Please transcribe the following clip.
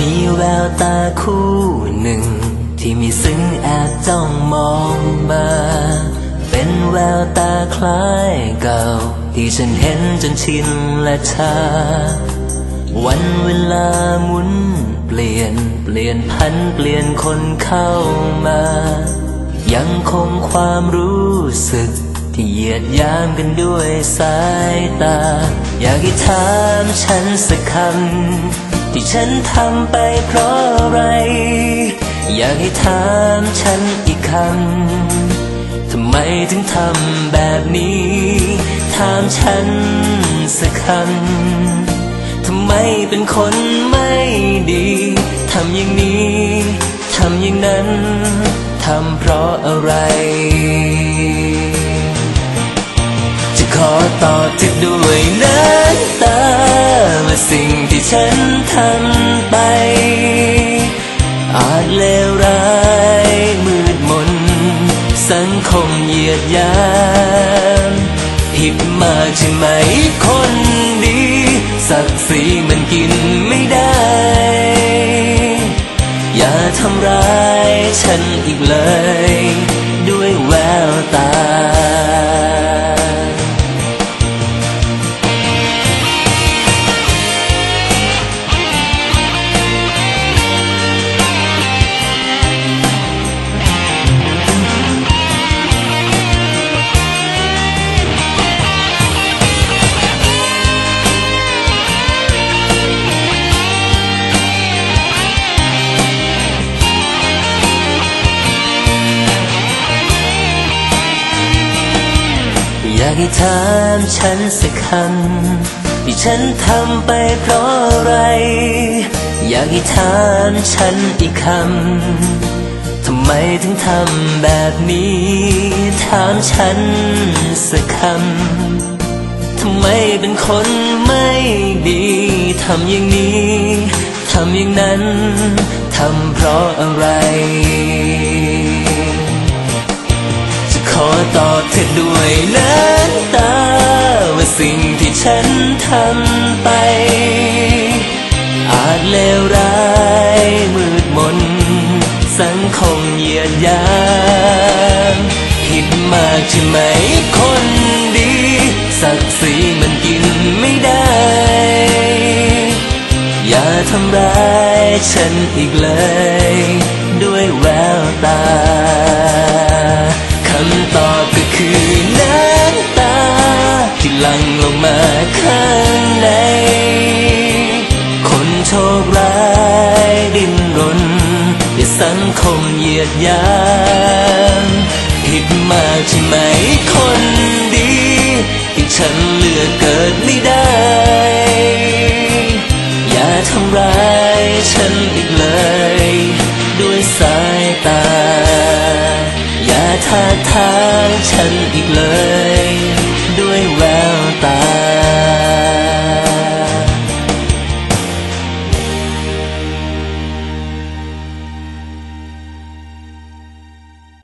มีแววตาคู่หนึ่งที่มีซึ้งแอบจ้องมองมาเป็นแววตาคล้ายเก่าที่ฉันเห็นจนชินและชาวันเวลาหมุนเปลี่ยนพันเปลี่ยนคนเข้ามายังคงความรู้สึกที่เหยียดยามกันด้วยสายตาอยากให้ถามฉันสักคำที่ฉันทำไปเพราะอะไรอยากให้ถามฉันอีกคำทำไมถึงทำแบบนี้ถามฉันสักคำทำไมเป็นคนไม่ดีทำอย่างนี้ทำอย่างนั้นทำเพราะอะไรจะขอตอบเธอด้วยน้ำตาว่าสิ่งที่ฉันทำไปอาจเลวร้ายมืดมนสังคมเหยียดหยามผิดมากใช่ไหมคนดีศักดิ์ศรีมันกินไม่ได้อย่าทำร้ายฉันอีกเลยด้วยแววตาอยากให้ถามฉันสักคำที่ฉันทำไปเพราะอะไรอยากให้ถามฉันอีกคำทำไมถึงทำแบบนี้ถามฉันสักคำทำไมเป็นคนไม่ดีทำอย่างนี้ทำอย่างนั้นทำเพราะอะไรขอตอบเธอด้วยน้ำตาว่าสิ่งที่ฉันทำไปอาจเลวร้ายมืดมนสังคมเหยียดหยามผิดมากใช่ไหมคนดีศักดิ์ศรีมันกินไม่ได้อย่าทำร้ายฉันอีกเลยด้วยแววตาคำตอบก็คือน้ำตาที่หลั่งลงมาข้างในคนโชคร้ายดิ้นรนอย่าสังคมเหยียดหยามผิดมากใช่ไหมคนดีที่ฉันเลือกเกิดไม่ได้อย่าทำร้ายฉันอีกเลยด้วยสายตาอย่าท้าทายฉัน